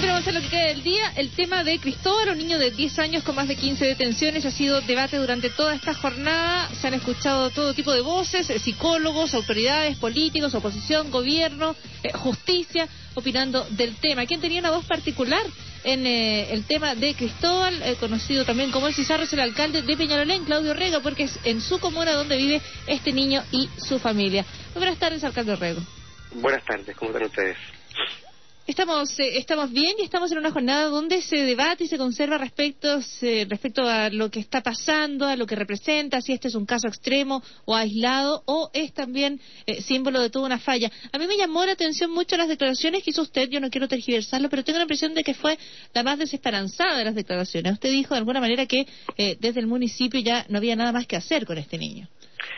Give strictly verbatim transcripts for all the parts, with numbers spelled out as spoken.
pero vamos a lo que queda del día. El tema de Cristóbal, un niño de diez años con más de quince detenciones, ha sido debate durante toda esta jornada. Se han escuchado todo tipo de voces, eh, psicólogos, autoridades, políticos, oposición, gobierno, eh, justicia, opinando del tema. ¿Quién tenía una voz particular en eh, el tema de Cristóbal, eh, conocido también como el Cizarro? Es el alcalde de Peñalolén, Claudio Rego, porque es en su comuna donde vive este niño y su familia. Muy buenas tardes, alcalde Rego. Buenas tardes, ¿cómo están ustedes? Estamos eh, estamos bien y estamos en una jornada donde se debate y se conserva respecto, se, respecto a lo que está pasando, a lo que representa, si este es un caso extremo o aislado, o es también eh, símbolo de toda una falla. A mí me llamó la atención mucho las declaraciones que hizo usted. Yo no quiero tergiversarlo, pero tengo la impresión de que fue la más desesperanzada de las declaraciones. Usted dijo de alguna manera que eh, desde el municipio ya no había nada más que hacer con este niño.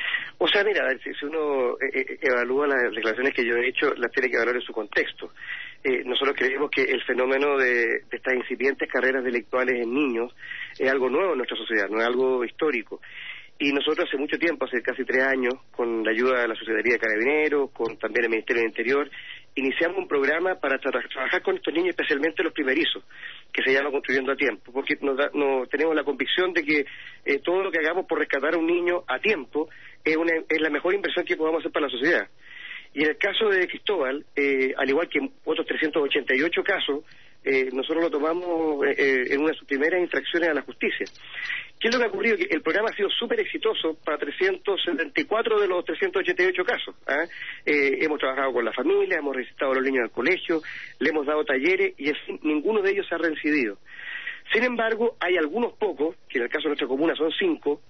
O sea, mira, si, si uno eh, evalúa las declaraciones que yo he hecho, las tiene que evaluar en su contexto. Eh, nosotros creemos que el fenómeno de, de estas incipientes carreras delictuales en niños es algo nuevo en nuestra sociedad, no es algo histórico. Y nosotros hace mucho tiempo, hace casi tres años, con la ayuda de la Secretaría de Carabineros, con también el Ministerio del Interior, iniciamos un programa para tra trabajar con estos niños, especialmente los primerizos, que se llama Construyendo a Tiempo, porque nos da, nos, tenemos la convicción de que eh, todo lo que hagamos por rescatar a un niño a tiempo es, una, es la mejor inversión que podamos hacer para la sociedad. Y en el caso de Cristóbal, eh, al igual que en otros trescientos ochenta y ocho casos, eh, nosotros lo tomamos eh, en una de sus primeras infracciones a la justicia. ¿Qué es lo que ha ocurrido? Que el programa ha sido súper exitoso para trescientos setenta y cuatro de los trescientos ochenta y ocho casos. ¿eh? Eh, hemos trabajado con la familia, hemos visitado a los niños al colegio, le hemos dado talleres y en fin, ninguno de ellos se ha reincidido. Sin embargo, hay algunos pocos, que en el caso de nuestra comuna son cinco,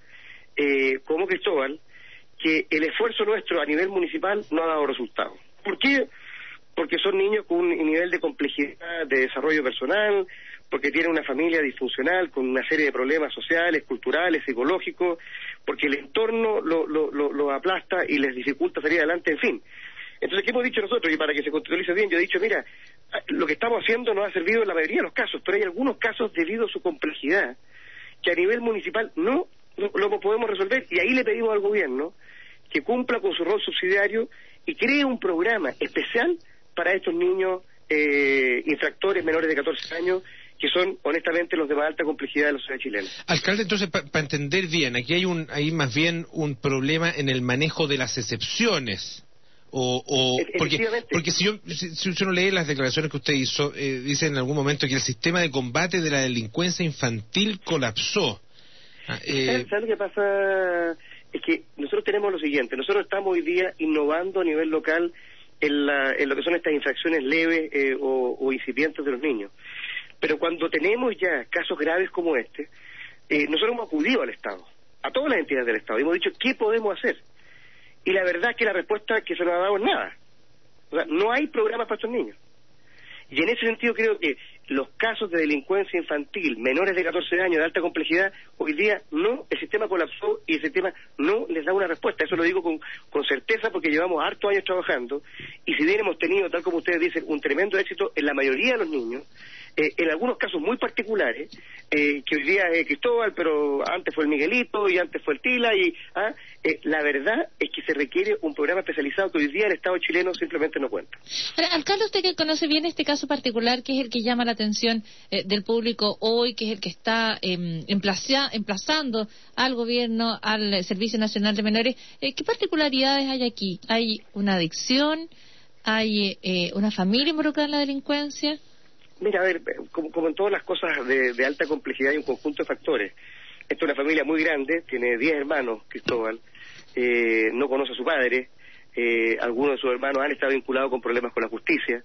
eh, como Cristóbal, que el esfuerzo nuestro a nivel municipal no ha dado resultado. ¿Por qué? Porque son niños con un nivel de complejidad de desarrollo personal, porque tienen una familia disfuncional con una serie de problemas sociales, culturales, psicológicos, porque el entorno lo, lo, lo, lo aplasta y les dificulta salir adelante, en fin. Entonces, ¿qué hemos dicho nosotros? Y para que se contextualice bien, yo he dicho, mira, lo que estamos haciendo nos ha servido en la mayoría de los casos, pero hay algunos casos debido a su complejidad que a nivel municipal no lo, lo podemos resolver, y ahí le pedimos al gobierno que cumpla con su rol subsidiario y cree un programa especial para estos niños eh, infractores menores de catorce años, que son honestamente los de más alta complejidad de la sociedad chilena. Alcalde, entonces, para pa entender bien, aquí hay un hay más bien un problema en el manejo de las excepciones. O, o porque, porque si, yo, si, si uno lee las declaraciones que usted hizo, eh, dice en algún momento que el sistema de combate de la delincuencia infantil colapsó. Ah, eh... ¿Sabes lo que pasa? Es que nosotros tenemos lo siguiente, nosotros estamos hoy día innovando a nivel local en, la, en lo que son estas infracciones leves eh, o, o incipientes de los niños. Pero cuando tenemos ya casos graves como este, eh, nosotros hemos acudido al Estado, a todas las entidades del Estado, y hemos dicho, ¿qué podemos hacer? Y la verdad es que la respuesta que se nos ha dado es nada. O sea, no hay programas para estos niños. Y en ese sentido creo que los casos de delincuencia infantil, menores de catorce años, de alta complejidad, hoy día no, el sistema colapsó y el sistema no les da una respuesta. Eso lo digo con, con certeza porque llevamos hartos años trabajando, y si bien hemos tenido, tal como ustedes dicen, un tremendo éxito en la mayoría de los niños, eh, en algunos casos muy particulares, eh, que hoy día es Cristóbal, pero antes fue el Miguelito y antes fue el Tila, y ah, eh, la verdad es que se requiere un programa especializado que hoy día el Estado chileno simplemente no cuenta. Ahora, alcalde, usted que conoce bien este caso particular, que es el que llama la atención eh, del público hoy, que es el que está eh, emplaza, emplazando al gobierno, al Servicio Nacional de Menores, eh, ¿qué particularidades hay aquí? ¿Hay una adicción? ¿Hay eh, una familia involucrada en la delincuencia? Mira, a ver, como, como en todas las cosas de, de alta complejidad hay un conjunto de factores. Esta es una familia muy grande, tiene diez hermanos, Cristóbal, eh, no conoce a su padre, eh, algunos de sus hermanos han estado vinculados con problemas con la justicia,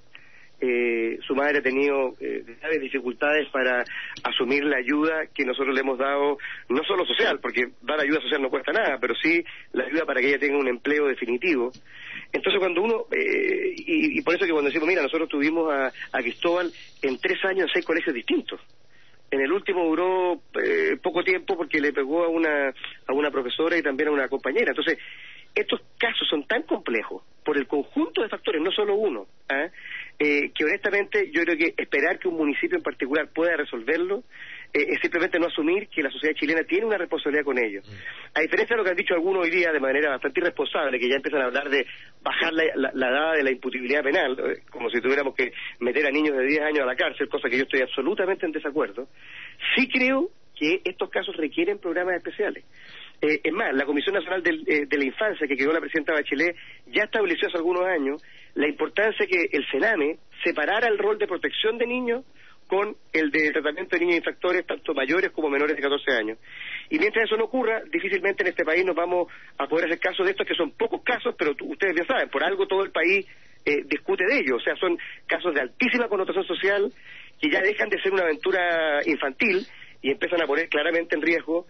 eh, su madre ha tenido eh, graves dificultades para asumir la ayuda que nosotros le hemos dado, no solo social, porque dar ayuda social no cuesta nada, pero sí la ayuda para que ella tenga un empleo definitivo. Entonces cuando uno, eh, y, y por eso que cuando decimos, mira, nosotros tuvimos a, a Cristóbal en tres años en seis colegios distintos. En el último duró eh, poco tiempo porque le pegó a una a una profesora y también a una compañera. Entonces, estos casos son tan complejos por el conjunto de factores, no solo uno, ¿eh? Eh, que honestamente yo creo que esperar que un municipio en particular pueda resolverlo eh, es simplemente no asumir que la sociedad chilena tiene una responsabilidad con ellos. A diferencia de lo que han dicho algunos hoy día de manera bastante irresponsable, que ya empiezan a hablar de bajar la, la, la edad de la imputabilidad penal, eh, como si tuviéramos que meter a niños de diez años a la cárcel, cosa que yo estoy absolutamente en desacuerdo, sí creo que estos casos requieren programas especiales. Eh, es más, la Comisión Nacional del, eh, de la Infancia, que creó la presidenta Bachelet, ya estableció hace algunos años la importancia que el CENAME separara el rol de protección de niños con el de tratamiento de niños infractores, tanto mayores como menores de catorce años. Y mientras eso no ocurra, difícilmente en este país nos vamos a poder hacer caso de estos, que son pocos casos, pero tú, ustedes bien saben, por algo todo el país eh, discute de ellos. O sea, son casos de altísima connotación social que ya dejan de ser una aventura infantil y empiezan a poner claramente en riesgo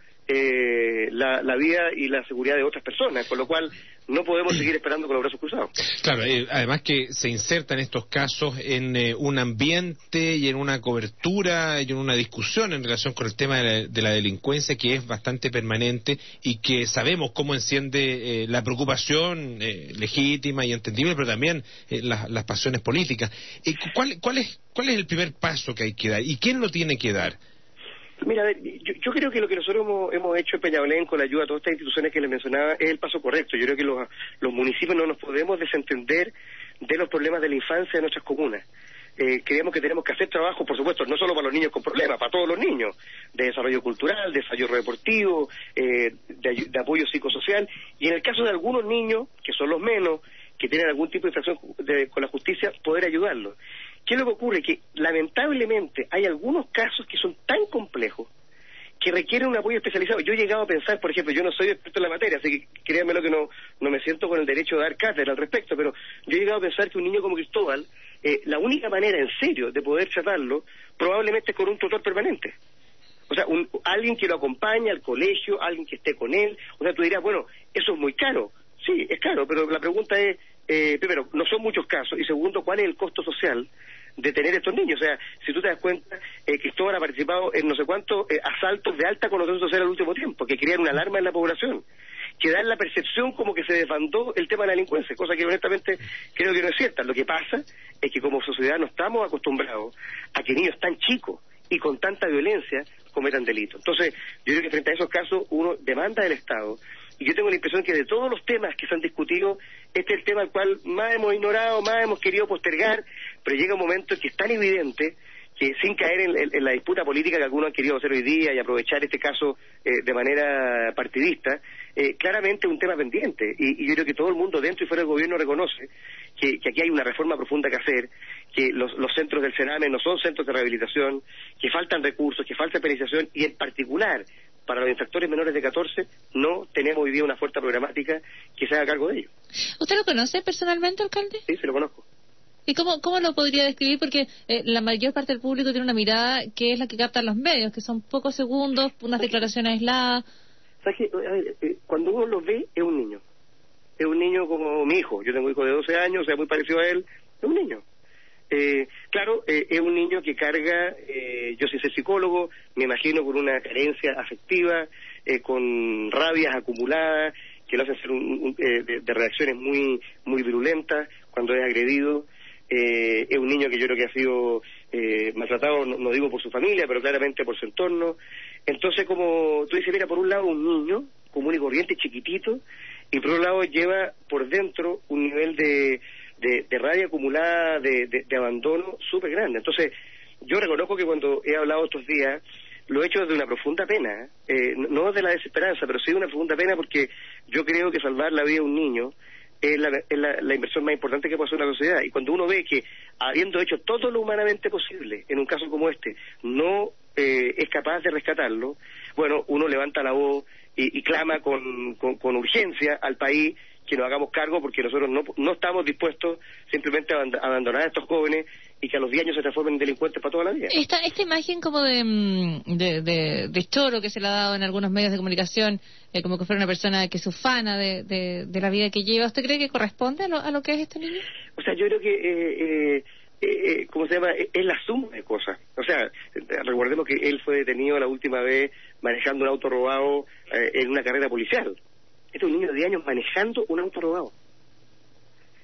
eh, la, la vida y la seguridad de otras personas, con lo cual no podemos seguir esperando con los brazos cruzados. Claro, eh, además que se insertan estos casos en eh, un ambiente y en una cobertura y en una discusión en relación con el tema de la, de la delincuencia que es bastante permanente y que sabemos cómo enciende eh, la preocupación eh, legítima y entendible, pero también eh, la, las pasiones políticas. Eh, ¿cuál, cuál, es, ¿Cuál es el primer paso que hay que dar y quién lo tiene que dar? Mira, a ver, yo, yo creo que lo que nosotros hemos, hemos hecho en Peñalolén con la ayuda de todas estas instituciones que les mencionaba es el paso correcto. Yo creo que los, los municipios no nos podemos desentender de los problemas de la infancia de nuestras comunas. Eh, creemos que tenemos que hacer trabajo, por supuesto, no solo para los niños con problemas, para todos los niños, de desarrollo cultural, de desarrollo deportivo, eh, de, de apoyo psicosocial, y en el caso de algunos niños, que son los menos, que tienen algún tipo de infracción de, con la justicia, poder ayudarlos. ¿Qué es lo que ocurre? Que lamentablemente hay algunos casos que son tan complejos que requieren un apoyo especializado. Yo he llegado a pensar, por ejemplo, yo no soy experto en la materia, así que créanme lo que no, no me siento con el derecho de dar cátedra al respecto, pero yo he llegado a pensar que un niño como Cristóbal, eh, la única manera en serio de poder tratarlo probablemente es con un tutor permanente. O sea, un, alguien que lo acompañe al colegio, alguien que esté con él. O sea, tú dirás, bueno, eso es muy caro. Sí, es caro, pero la pregunta es, eh, primero, no son muchos casos, y segundo, ¿cuál es el costo social de tener estos niños? O sea, si tú te das cuenta, eh, Cristóbal ha participado en no sé cuántos eh, asaltos de alta connotación social al último tiempo, que crean una alarma en la población, que dan la percepción como que se desbandó el tema de la delincuencia, cosa que honestamente creo que no es cierta. Lo que pasa es que como sociedad no estamos acostumbrados a que niños tan chicos y con tanta violencia cometan delitos. Entonces, yo creo que frente a esos casos uno demanda del Estado. Y yo tengo la impresión que de todos los temas que se han discutido, este es el tema al cual más hemos ignorado, más hemos querido postergar, pero llega un momento en que es tan evidente que sin caer en, en, en la disputa política que algunos han querido hacer hoy día y aprovechar este caso eh, de manera partidista, eh, claramente es un tema pendiente. Y, y yo creo que todo el mundo dentro y fuera del gobierno reconoce que, que aquí hay una reforma profunda que hacer, que los, los centros del CENAME no son centros de rehabilitación, que faltan recursos, que falta penalización, y en particular para los infractores menores de catorce no tenemos hoy día una fuerza programática que se haga cargo de ellos. ¿Usted lo conoce personalmente, alcalde? Sí, se lo conozco. ¿Y cómo, cómo lo podría describir? Porque eh, la mayor parte del público tiene una mirada que es la que captan los medios, que son pocos segundos, unas declaraciones aisladas. ¿Sabes qué? A ver, eh, cuando uno lo ve, es un niño. Es un niño como mi hijo. Yo tengo un hijo de doce años, o sea, muy parecido a él. Es un niño. Eh, claro, eh, es un niño que carga, eh, yo sin ser psicólogo, me imagino con una carencia afectiva, eh, con rabias acumuladas, que lo hacen ser un, un, eh, de, de reacciones muy muy virulentas cuando es agredido. Eh, es un niño que yo creo que ha sido eh, maltratado, no, no digo por su familia, pero claramente por su entorno. Entonces, como tú dices, mira, por un lado un niño común y corriente, chiquitito, y por otro lado lleva por dentro un nivel de de, de rabia acumulada, de, de, de abandono súper grande. Entonces, yo reconozco que cuando he hablado estos días, lo he hecho desde una profunda pena, eh, no de la desesperanza, pero sí de una profunda pena, porque yo creo que salvar la vida de un niño es la, es la, la inversión más importante que puede hacer una sociedad. Y cuando uno ve que, habiendo hecho todo lo humanamente posible, en un caso como este, no eh, es capaz de rescatarlo, bueno, uno levanta la voz y, y clama con, con, con urgencia al país que nos hagamos cargo, porque nosotros no, no estamos dispuestos simplemente a abandonar a estos jóvenes y que a los diez años se transformen en delincuentes para toda la vida. Esta, esta imagen como de, de, de, de choro que se le ha dado en algunos medios de comunicación, eh, como que fuera una persona que es ufana de, de, de la vida que lleva, ¿usted cree que corresponde a lo, a lo que es este niño? O sea, yo creo que, eh, eh, eh, ¿cómo se llama? Es la suma de cosas. O sea, recordemos que él fue detenido la última vez manejando un auto robado eh, en una carrera policial. Este es un niño de diez años manejando un auto robado.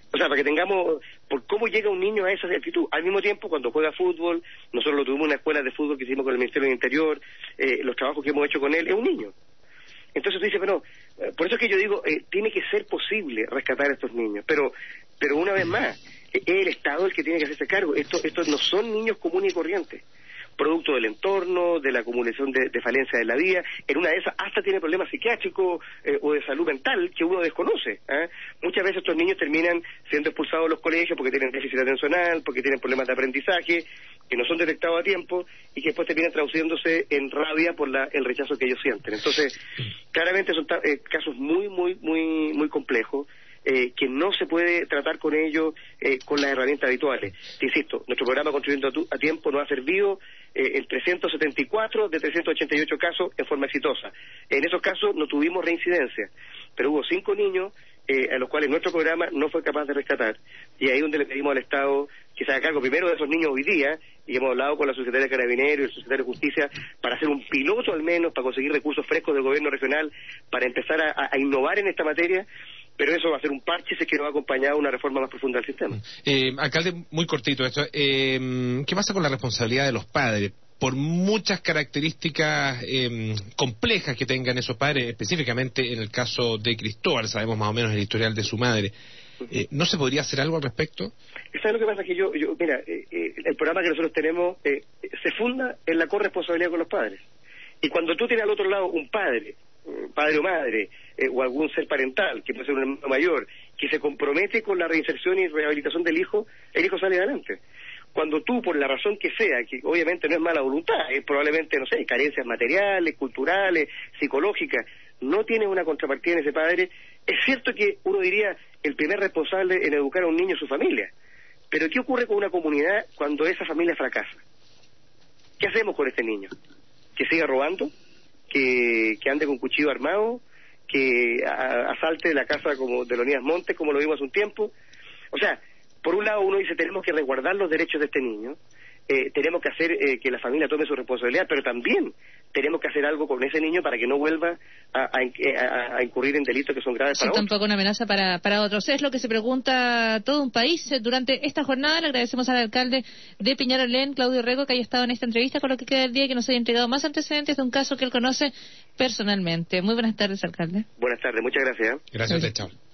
O sea, para que tengamos, por cómo llega un niño a esa actitud. Al mismo tiempo, cuando juega fútbol, nosotros lo tuvimos en una escuela de fútbol que hicimos con el Ministerio del Interior, eh, los trabajos que hemos hecho con él, es un niño. Entonces tú dices, pero, eh, por eso es que yo digo, eh, tiene que ser posible rescatar a estos niños, pero, pero una vez más, eh, es el Estado el que tiene que hacerse cargo. Estos, estos no son niños comunes y corrientes, producto del entorno, de la acumulación de, de falencia de la vida. En una de esas hasta tiene problemas psiquiátricos eh, o de salud mental que uno desconoce. ¿eh? Muchas veces estos niños terminan siendo expulsados de los colegios porque tienen déficit atencional, porque tienen problemas de aprendizaje, que no son detectados a tiempo y que después terminan traduciéndose en rabia por la, el rechazo que ellos sienten. Entonces, claramente son eh, casos muy, muy, muy, muy complejos. Eh, que no se puede tratar con ellos eh, con las herramientas habituales. Te insisto, nuestro programa Construyendo a, tu, a Tiempo nos ha servido eh, en trescientos setenta y cuatro de trescientos ochenta y ocho casos en forma exitosa. En esos casos no tuvimos reincidencia, pero hubo cinco niños eh, a los cuales nuestro programa no fue capaz de rescatar, y ahí es donde le pedimos al Estado que se haga cargo primero de esos niños hoy día, y hemos hablado con la Secretaría de Carabineros y el Secretario de Justicia para hacer un piloto al menos, para conseguir recursos frescos del gobierno regional, para empezar a, a innovar en esta materia. Pero eso va a ser un parche si es que no va acompañado de una reforma más profunda del sistema. Eh, alcalde, muy cortito esto. Eh, ¿Qué pasa con la responsabilidad de los padres? Por muchas características eh, complejas que tengan esos padres, específicamente en el caso de Cristóbal, sabemos más o menos el historial de su madre. Eh, ¿No se podría hacer algo al respecto? ¿Sabes lo que pasa? Que yo, yo mira, eh, eh, el programa que nosotros tenemos eh, se funda en la corresponsabilidad con los padres. Y cuando tú tienes al otro lado un padre, padre o madre, eh, o algún ser parental, que puede ser un hermano mayor, que se compromete con la reinserción y rehabilitación del hijo, el hijo sale adelante. Cuando tú, por la razón que sea, que obviamente no es mala voluntad, es probablemente, no sé, carencias materiales, culturales, psicológicas, no tienes una contrapartida en ese padre, es cierto que uno diría el primer responsable en educar a un niño es su familia. Pero ¿qué ocurre con una comunidad cuando esa familia fracasa? ¿Qué hacemos con este niño? ¿Que siga robando? Que, que ande con cuchillo armado, que a, asalte la casa como de Leonidas Montes, como lo vimos hace un tiempo. O sea, por un lado uno dice, tenemos que resguardar los derechos de este niño, eh, tenemos que hacer eh, que la familia tome su responsabilidad, pero también tenemos que hacer algo con ese niño para que no vuelva a, a, a, a incurrir en delitos que son graves sí, para otros. Tampoco una amenaza para, para otros. Es lo que se pregunta todo un país durante esta jornada. Le agradecemos al alcalde de Peñalolén, Claudio Rego, que haya estado en esta entrevista con lo que queda del día y que nos haya entregado más antecedentes de un caso que él conoce personalmente. Muy buenas tardes, alcalde. Buenas tardes, muchas gracias. Gracias, chao.